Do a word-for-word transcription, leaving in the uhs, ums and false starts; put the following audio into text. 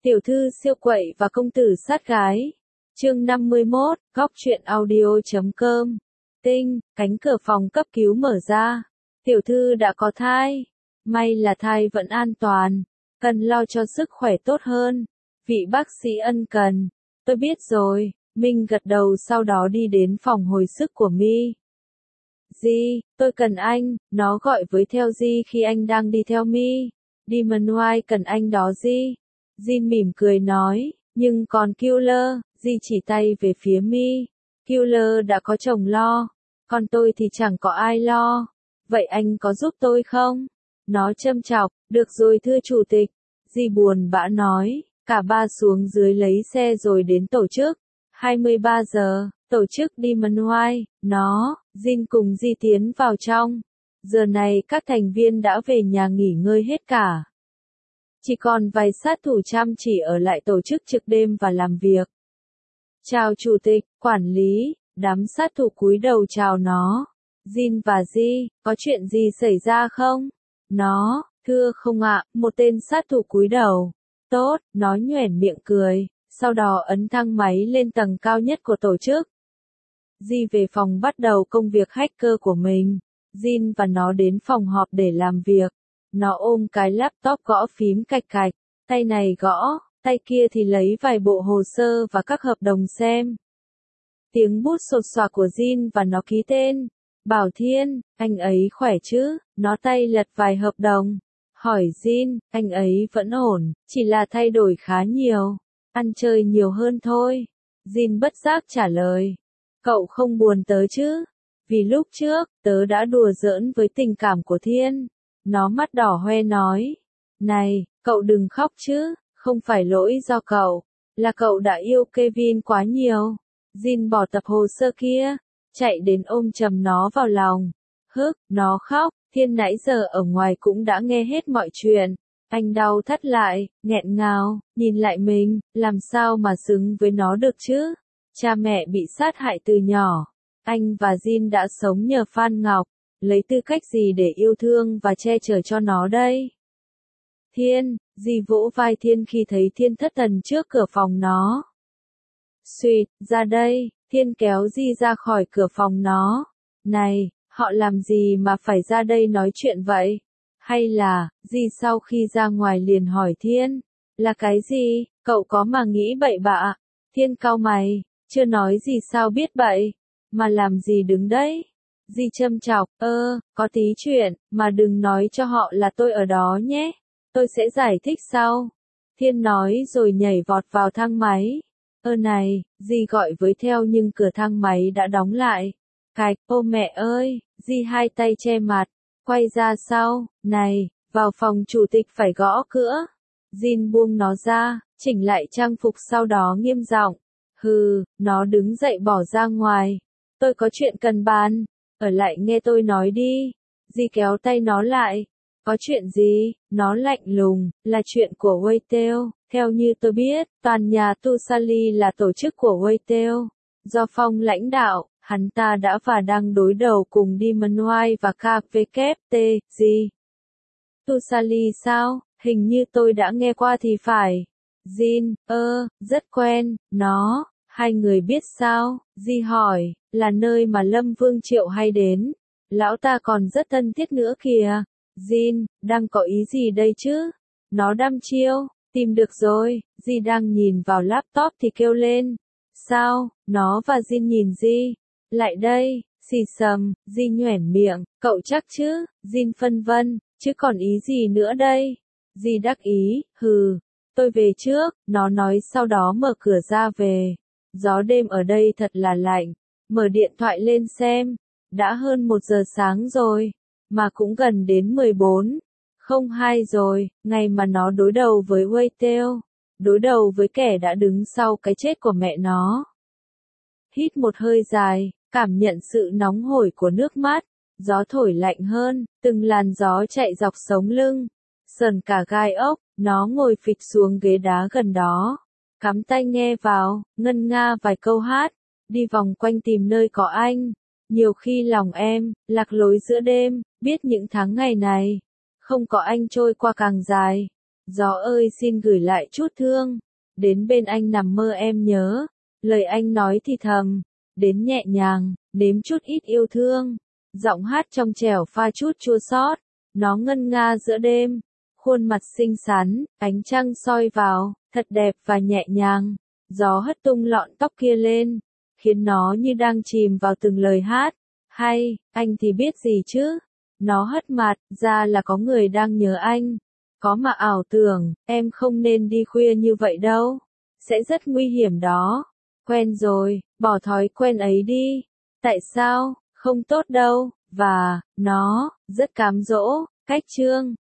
Tiểu thư siêu quậy và công tử sát gái. Chương năm mươi mốt, góc truyện audio chấm com. Tinh, cánh cửa phòng cấp cứu mở ra. Tiểu thư đã có thai. May là thai vẫn an toàn. Cần lo cho sức khỏe tốt hơn. Vị bác sĩ ân cần. Tôi biết rồi. Minh gật đầu sau đó đi đến phòng hồi sức của Mi. Di, tôi cần anh. Nó gọi với theo Di khi anh đang đi theo Mi. Demon White cần anh đó Di. Jin mỉm cười nói, nhưng còn Killer, Di chỉ tay về phía Mi. Killer đã có chồng lo, còn tôi thì chẳng có ai lo. Vậy anh có giúp tôi không? Nó châm chọc, được rồi thưa chủ tịch. Di buồn bã nói, cả ba xuống dưới lấy xe rồi đến tổ chức. hai mươi ba giờ, tổ chức Demon White, nó, Jin cùng Di tiến vào trong. Giờ này các thành viên đã về nhà nghỉ ngơi hết cả. Chỉ còn vài sát thủ chăm chỉ ở lại tổ chức trực đêm và làm việc. Chào chủ tịch, quản lý, đám sát thủ cúi đầu chào nó. Jin và Di, có chuyện gì xảy ra không? Nó, thưa không ạ, một tên sát thủ cúi đầu. Tốt, nó nhoẻn miệng cười, sau đó ấn thang máy lên tầng cao nhất của tổ chức. Di về phòng bắt đầu công việc hacker của mình. Jin và nó đến phòng họp để làm việc. Nó ôm cái laptop gõ phím cạch cạch, tay này gõ, tay kia thì lấy vài bộ hồ sơ và các hợp đồng xem. Tiếng bút sột soạt của Jin và nó ký tên. Bảo Thiên, anh ấy khỏe chứ? Nó tay lật vài hợp đồng. Hỏi Jin, anh ấy vẫn ổn, chỉ là thay đổi khá nhiều. Ăn chơi nhiều hơn thôi. Jin bất giác trả lời. Cậu không buồn tớ chứ? Vì lúc trước, tớ đã đùa giỡn với tình cảm của Thiên. Nó mắt đỏ hoe nói. Này, cậu đừng khóc chứ, không phải lỗi do cậu, là cậu đã yêu Kevin quá nhiều. Jin bỏ tập hồ sơ kia, chạy đến ôm chầm nó vào lòng. Hức, nó khóc, Thiên nãy giờ ở ngoài cũng đã nghe hết mọi chuyện. Anh đau thắt lại, nghẹn ngào, nhìn lại mình, làm sao mà xứng với nó được chứ? Cha mẹ bị sát hại từ nhỏ. Anh và Jin đã sống nhờ Phan Ngọc. Lấy tư cách gì để yêu thương và che chở cho nó đây? Thiên, Di vỗ vai Thiên khi thấy Thiên thất thần trước cửa phòng nó. Xuyệt, ra đây, Thiên kéo Di ra khỏi cửa phòng nó. Này, họ làm gì mà phải ra đây nói chuyện vậy? Hay là, Di sau khi ra ngoài liền hỏi Thiên, là cái gì, cậu có mà nghĩ bậy bạ? Thiên cau mày, chưa nói gì sao biết bậy, mà làm gì đứng đấy? Di châm chọc, ơ, có tí chuyện, mà đừng nói cho họ là tôi ở đó nhé. Tôi sẽ giải thích sau. Thiên nói rồi nhảy vọt vào thang máy. Ơ này, Di gọi với theo nhưng cửa thang máy đã đóng lại. Cạch, ô mẹ ơi, Di hai tay che mặt, quay ra sau, này, vào phòng chủ tịch phải gõ cửa. Jin buông nó ra, chỉnh lại trang phục sau đó nghiêm giọng. Hừ, nó đứng dậy bỏ ra ngoài. Tôi có chuyện cần bàn. Ở lại nghe tôi nói đi. Di kéo tay nó lại. Có chuyện gì? Nó lạnh lùng, là chuyện của Waytail. Theo như tôi biết, toàn nhà Tusali là tổ chức của Waytail. Do Phong lãnh đạo, hắn ta đã và đang đối đầu cùng Demon White và ca vê kép tê, gì? Tusali sao? Hình như tôi đã nghe qua thì phải. Jin, ơ, rất quen, nó. Hai người biết sao? Di hỏi, là nơi mà Lâm Vương Triệu hay đến. Lão ta còn rất thân thiết nữa kìa. Jin, đang có ý gì đây chứ? Nó đăm chiêu, tìm được rồi. Di đang nhìn vào laptop thì kêu lên. Sao? Nó và Jin nhìn Di. Lại đây, xì xầm, Di nhoẻn miệng, cậu chắc chứ? Jin phân vân, chứ còn ý gì nữa đây? Di đắc ý, hừ, tôi về trước, nó nói sau đó mở cửa ra về. Gió đêm ở đây thật là lạnh. Mở điện thoại lên xem. Đã hơn một giờ sáng rồi. Mà cũng gần đến mười bốn không hai rồi. Ngày mà nó đối đầu với Waytail. Đối đầu với kẻ đã đứng sau cái chết của mẹ nó. Hít một hơi dài. Cảm nhận sự nóng hổi của nước mắt. Gió thổi lạnh hơn. Từng làn gió chạy dọc sống lưng. Sờn cả gai ốc. Nó ngồi phịch xuống ghế đá gần đó. Cắm tai nghe vào, ngân nga vài câu hát, đi vòng quanh tìm nơi có anh. Nhiều khi lòng em, lạc lối giữa đêm, biết những tháng ngày này, không có anh trôi qua càng dài. Gió ơi xin gửi lại chút thương, đến bên anh nằm mơ em nhớ, lời anh nói thì thầm, đến nhẹ nhàng, nếm chút ít yêu thương, giọng hát trong trẻo pha chút chua xót, nó ngân nga giữa đêm, khuôn mặt xinh xắn, ánh trăng soi vào, thật đẹp và nhẹ nhàng, gió hất tung lọn tóc kia lên, khiến nó như đang chìm vào từng lời hát, hay, anh thì biết gì chứ, nó hất mặt, ra là có người đang nhớ anh. Có mà ảo tưởng, em không nên đi khuya như vậy đâu. Sẽ rất nguy hiểm đó. Quen rồi, bỏ thói quen ấy đi. Tại sao? Không tốt đâu. Và, nó, rất cám dỗ. Cách chương